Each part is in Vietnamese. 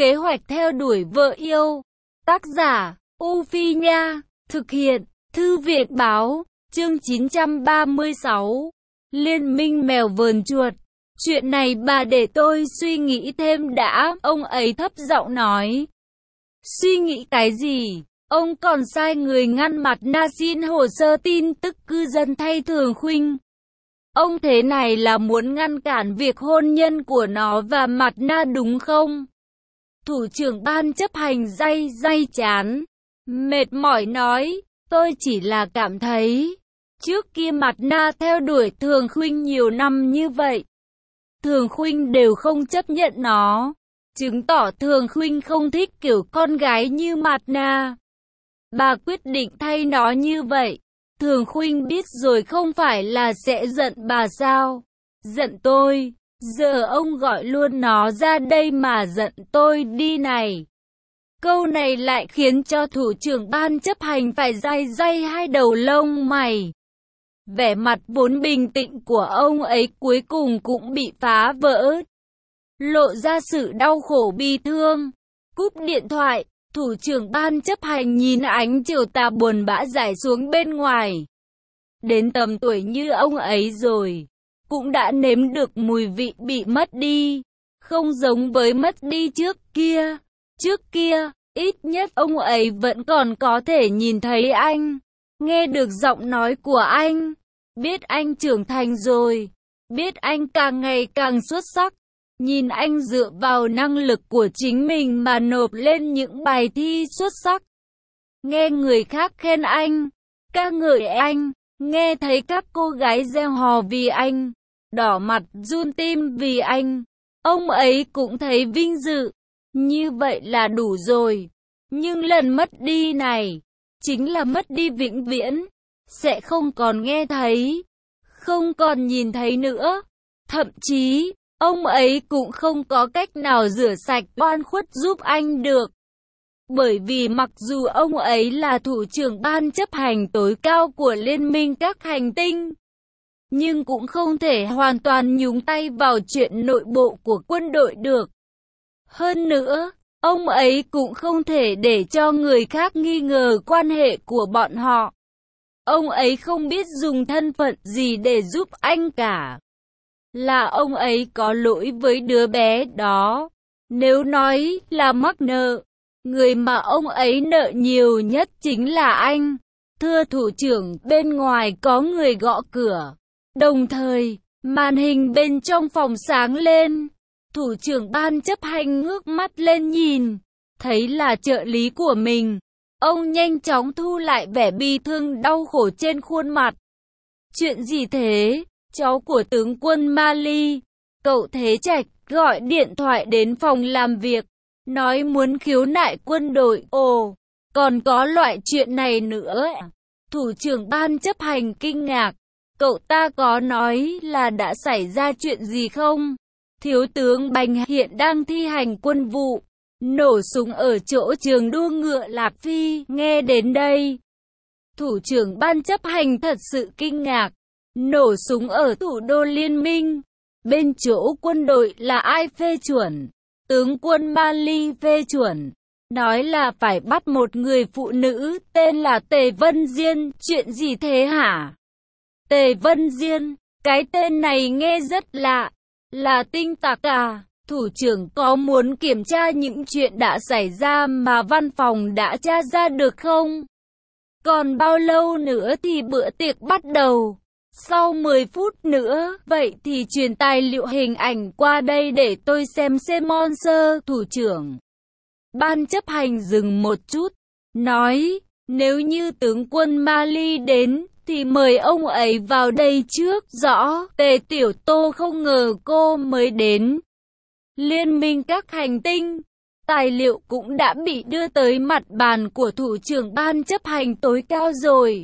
Kế hoạch theo đuổi vợ yêu. Tác giả, U Phi Nha. Thực hiện, Thư viện Báo. Chương 936. Liên minh mèo vờn chuột. Chuyện này bà để tôi suy nghĩ thêm đã, ông ấy thấp giọng nói. Suy nghĩ cái gì? Ông còn sai người ngăn mặt na xin hồ sơ tin tức cư dân thay Thường Khuynh. Ông thế này là muốn ngăn cản việc hôn nhân của nó và mặt na đúng không? Thủ trưởng ban chấp hành day chán, mệt mỏi nói, tôi chỉ là cảm thấy, trước kia mặt na theo đuổi Thường Khuynh nhiều năm như vậy. Thường Khuynh đều không chấp nhận nó, chứng tỏ Thường Khuynh không thích kiểu con gái như mặt na. Bà quyết định thay nó như vậy. Thường Khuynh biết rồi không phải là sẽ giận bà sao? Giận tôi. Giờ ông gọi luôn nó ra đây mà giận tôi đi này. Câu này lại khiến cho thủ trưởng ban chấp hành phải day hai đầu lông mày. Vẻ mặt vốn bình tĩnh của ông ấy cuối cùng cũng bị phá vỡ. Lộ ra sự đau khổ bi thương. Cúp điện thoại, thủ trưởng ban chấp hành nhìn ánh chiều tà buồn bã rải xuống bên ngoài. Đến tầm tuổi như ông ấy rồi, cũng đã nếm được mùi vị bị mất đi, không giống với mất đi trước kia. Trước kia, ít nhất ông ấy vẫn còn có thể nhìn thấy anh, nghe được giọng nói của anh, biết anh trưởng thành rồi, biết anh càng ngày càng xuất sắc, nhìn anh dựa vào năng lực của chính mình mà nộp lên những bài thi xuất sắc. Nghe người khác khen anh, ca ngợi anh, nghe thấy các cô gái reo hò vì anh, đỏ mặt run tim vì anh, ông ấy cũng thấy vinh dự. Như vậy là đủ rồi. Nhưng lần mất đi này, chính là mất đi vĩnh viễn, sẽ không còn nghe thấy, không còn nhìn thấy nữa. Thậm chí, ông ấy cũng không có cách nào rửa sạch oan khuất giúp anh được. Bởi vì mặc dù ông ấy là thủ trưởng ban chấp hành tối cao của Liên minh các hành tinh, nhưng cũng không thể hoàn toàn nhúng tay vào chuyện nội bộ của quân đội được. Hơn nữa, ông ấy cũng không thể để cho người khác nghi ngờ quan hệ của bọn họ. Ông ấy không biết dùng thân phận gì để giúp anh cả. Là ông ấy có lỗi với đứa bé đó. Nếu nói là mắc nợ, người mà ông ấy nợ nhiều nhất chính là anh. Thưa thủ trưởng, bên ngoài có người gõ cửa. Đồng thời, màn hình bên trong phòng sáng lên. Thủ trưởng ban chấp hành ngước mắt lên nhìn, thấy là trợ lý của mình. Ông nhanh chóng thu lại vẻ bi thương đau khổ trên khuôn mặt. Chuyện gì thế? Cháu của tướng quân Mali, cậu Thế Trạch, gọi điện thoại đến phòng làm việc, nói muốn khiếu nại quân đội. Ồ, còn có loại chuyện này nữa. Thủ trưởng ban chấp hành kinh ngạc. Cậu ta có nói là đã xảy ra chuyện gì không? Thiếu tướng Bành hiện đang thi hành quân vụ, nổ súng ở chỗ trường đua ngựa Lạc Phi. Nghe đến đây, thủ trưởng ban chấp hành thật sự kinh ngạc. Nổ súng ở thủ đô Liên minh, bên chỗ quân đội là ai phê chuẩn? Tướng quân Mali phê chuẩn, nói là phải bắt một người phụ nữ tên là Tề Vân Diên. Chuyện gì thế hả? Tề Vân Diên, cái tên này nghe rất lạ. Là tinh tặc à? Thủ trưởng có muốn kiểm tra những chuyện đã xảy ra mà văn phòng đã tra ra được không? Còn bao lâu nữa thì bữa tiệc bắt đầu? Sau 10 phút nữa, vậy thì truyền tài liệu hình ảnh qua đây để tôi xem Monster. Thủ trưởng ban chấp hành dừng một chút, nói, nếu như tướng quân Mali đến, thì mời ông ấy vào đây trước. Rõ. Tề Tiểu Tô không ngờ cô mới đến. Liên minh các hành tinh, tài liệu cũng đã bị đưa tới mặt bàn của thủ trưởng ban chấp hành tối cao rồi.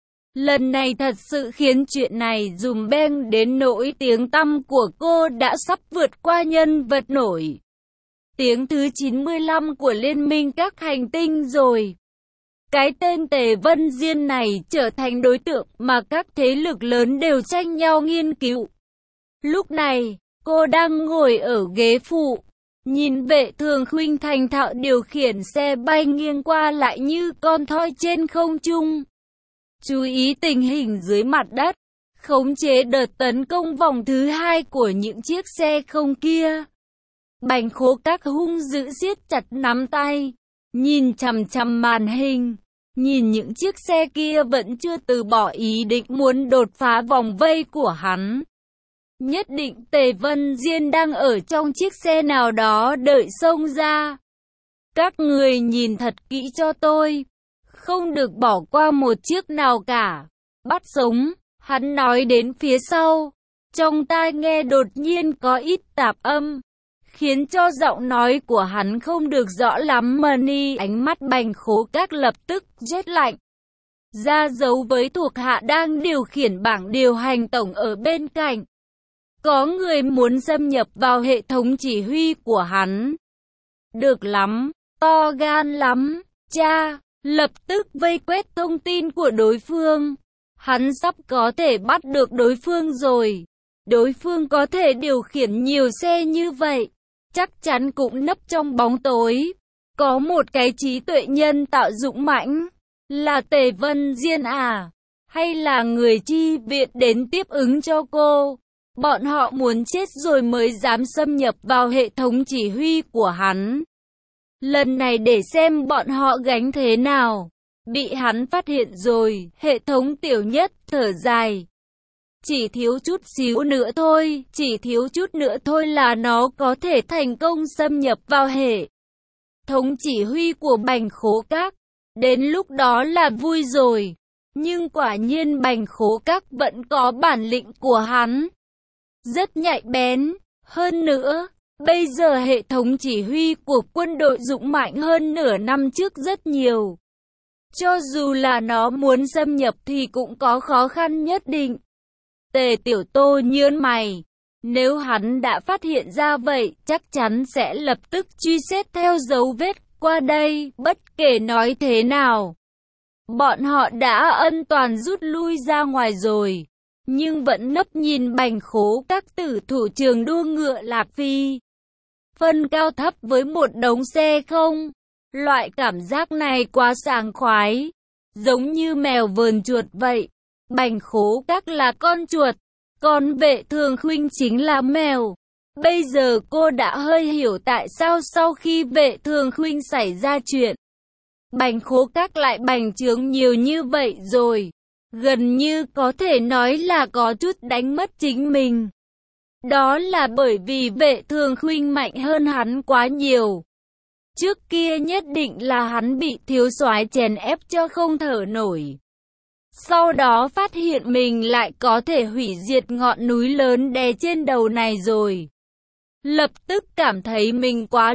Lần này thật sự khiến chuyện này dùm beng đến nỗi tiếng tăm của cô đã sắp vượt qua nhân vật nổi tiếng thứ 95 của Liên minh các hành tinh rồi. Cái tên Tề Vân Diên này trở thành đối tượng mà các thế lực lớn đều tranh nhau nghiên cứu. Lúc này, cô đang ngồi ở ghế phụ, Nhìn Vệ Thường Khuynh thành thạo điều khiển xe bay nghiêng qua lại như con thoi trên không trung. Chú ý tình hình dưới mặt đất, khống chế đợt tấn công vòng thứ hai của những chiếc xe không kia. Bành Khố Các hung dữ siết chặt nắm tay, nhìn chằm chằm màn hình, nhìn những chiếc xe kia vẫn chưa từ bỏ ý định muốn đột phá vòng vây của hắn. Nhất định Tề Vân Diên đang ở trong chiếc xe nào đó đợi xông ra. Các người nhìn thật kỹ cho tôi, không được bỏ qua một chiếc nào cả. Bắt sống, hắn nói đến phía sau, trong tai nghe đột nhiên có ít tạp âm, khiến cho giọng nói của hắn không được rõ lắm mà ni. Ánh mắt Bành Khố Các lập tức rét lạnh, ra dấu với thuộc hạ đang điều khiển bảng điều hành tổng ở bên cạnh. Có người muốn xâm nhập vào hệ thống chỉ huy của hắn. Được lắm, to gan lắm, cha, lập tức vây quét thông tin của đối phương. Hắn sắp có thể bắt được đối phương rồi. Đối phương có thể điều khiển nhiều xe như vậy, chắc chắn cũng nấp trong bóng tối. Có một cái trí tuệ nhân tạo dũng mãnh, là Tề Vân Diên à? Hay là người chi viện đến tiếp ứng cho cô? Bọn họ muốn chết rồi mới dám xâm nhập vào hệ thống chỉ huy của hắn. Lần này để xem bọn họ gánh thế nào. Bị hắn phát hiện rồi, hệ thống Tiểu Nhất thở dài. Chỉ thiếu chút xíu nữa thôi, chỉ thiếu chút nữa thôi là nó có thể thành công xâm nhập vào hệ thống chỉ huy của Bành Khố Các. Đến lúc đó là vui rồi. Nhưng quả nhiên Bành Khố Các vẫn có bản lĩnh của hắn. Rất nhạy bén. Hơn nữa, bây giờ hệ thống chỉ huy của quân đội dũng mạnh hơn nửa năm trước rất nhiều. Cho dù là nó muốn xâm nhập thì cũng có khó khăn nhất định. Tề Tiểu Tô nhướng mày. Nếu hắn đã phát hiện ra vậy, chắc chắn sẽ lập tức truy xét theo dấu vết qua đây, bất kể nói thế nào. Bọn họ đã an toàn rút lui ra ngoài rồi, nhưng vẫn nấp nhìn Bành Khố Các tử thủ trường đua ngựa Lạc Phi. Phân cao thấp với một đống xe không? Loại cảm giác này quá sảng khoái, giống như mèo vờn chuột vậy. Bành Khố Các là con chuột, còn Vệ Thường Khuynh chính là mèo. Bây giờ cô đã hơi hiểu tại sao sau khi Vệ Thường Khuynh xảy ra chuyện, Bành Khố Các lại bành trướng nhiều như vậy rồi. Gần như có thể nói là có chút đánh mất chính mình. Đó là bởi vì Vệ Thường Khuynh mạnh hơn hắn quá nhiều. Trước kia nhất định là hắn bị thiếu soái chèn ép cho không thở nổi. Sau đó phát hiện mình lại có thể hủy diệt ngọn núi lớn đè trên đầu này rồi. Lập tức cảm thấy mình quá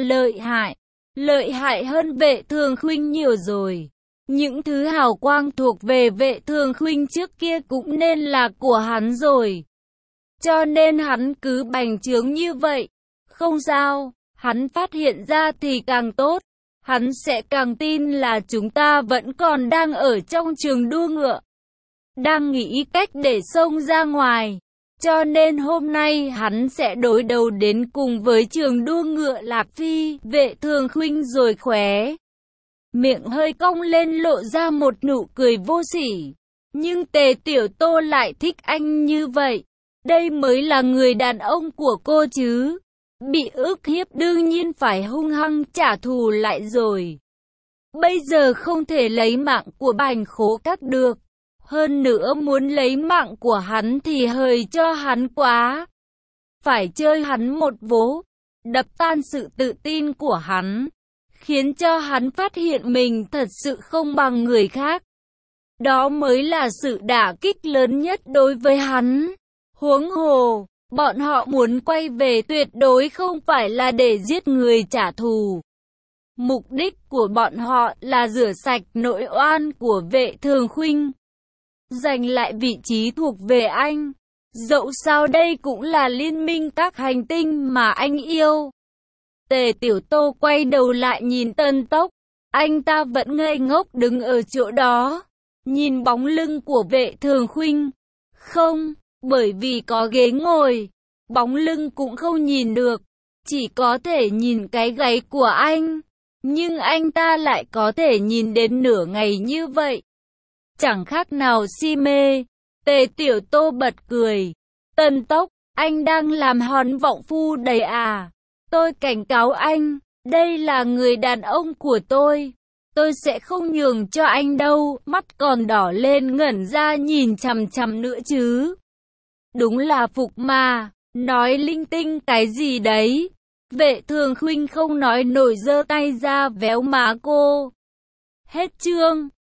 lợi hại hơn Vệ Thường Khuynh nhiều rồi. Những thứ hào quang thuộc về Vệ Thường Khuynh trước kia cũng nên là của hắn rồi. Cho nên hắn cứ bành trướng như vậy. Không sao, hắn phát hiện ra thì càng tốt. Hắn sẽ càng tin là chúng ta vẫn còn đang ở trong trường đua ngựa, đang nghĩ cách để xông ra ngoài. Cho nên hôm nay hắn sẽ đối đầu đến cùng với trường đua ngựa Lạc Phi. Vệ Thường Khuynh rồi khóe miệng hơi cong lên lộ ra một nụ cười vô sỉ. Nhưng Tề Tiểu Tô lại thích anh như vậy. Đây mới là người đàn ông của cô chứ. Bị ức hiếp đương nhiên phải hung hăng trả thù lại rồi. Bây giờ không thể lấy mạng của Bành Khố Các được. Hơn nữa muốn lấy mạng của hắn thì hời cho hắn quá. Phải chơi hắn một vố, đập tan sự tự tin của hắn, khiến cho hắn phát hiện mình thật sự không bằng người khác. Đó mới là sự đả kích lớn nhất đối với hắn. Huống hồ, bọn họ muốn quay về tuyệt đối không phải là để giết người trả thù. Mục đích của bọn họ là rửa sạch nỗi oan của Vệ Thường Khuynh, giành lại vị trí thuộc về anh. Dẫu sao đây cũng là liên minh các hành tinh mà anh yêu. Tề Tiểu Tô quay đầu lại nhìn Tân Tốc. Anh ta vẫn ngây ngốc đứng ở chỗ đó, nhìn bóng lưng của Vệ Thường Khuynh. Không, bởi vì có ghế ngồi, bóng lưng cũng không nhìn được. chỉ có thể nhìn cái gáy của anh. Nhưng anh ta lại có thể nhìn đến nửa ngày như vậy. Chẳng khác nào si mê. Tề Tiểu Tô bật cười. Tân Tốc, anh đang làm hòn vọng phu đấy à? Tôi cảnh cáo anh, đây là người đàn ông của tôi. Tôi sẽ không nhường cho anh đâu. Mắt còn đỏ lên ngẩn ra nhìn chằm chằm nữa chứ. Đúng là phục mà, nói linh tinh cái gì đấy. Vệ Thường Khuynh không nói nổi giơ tay ra véo má cô. Hết chương.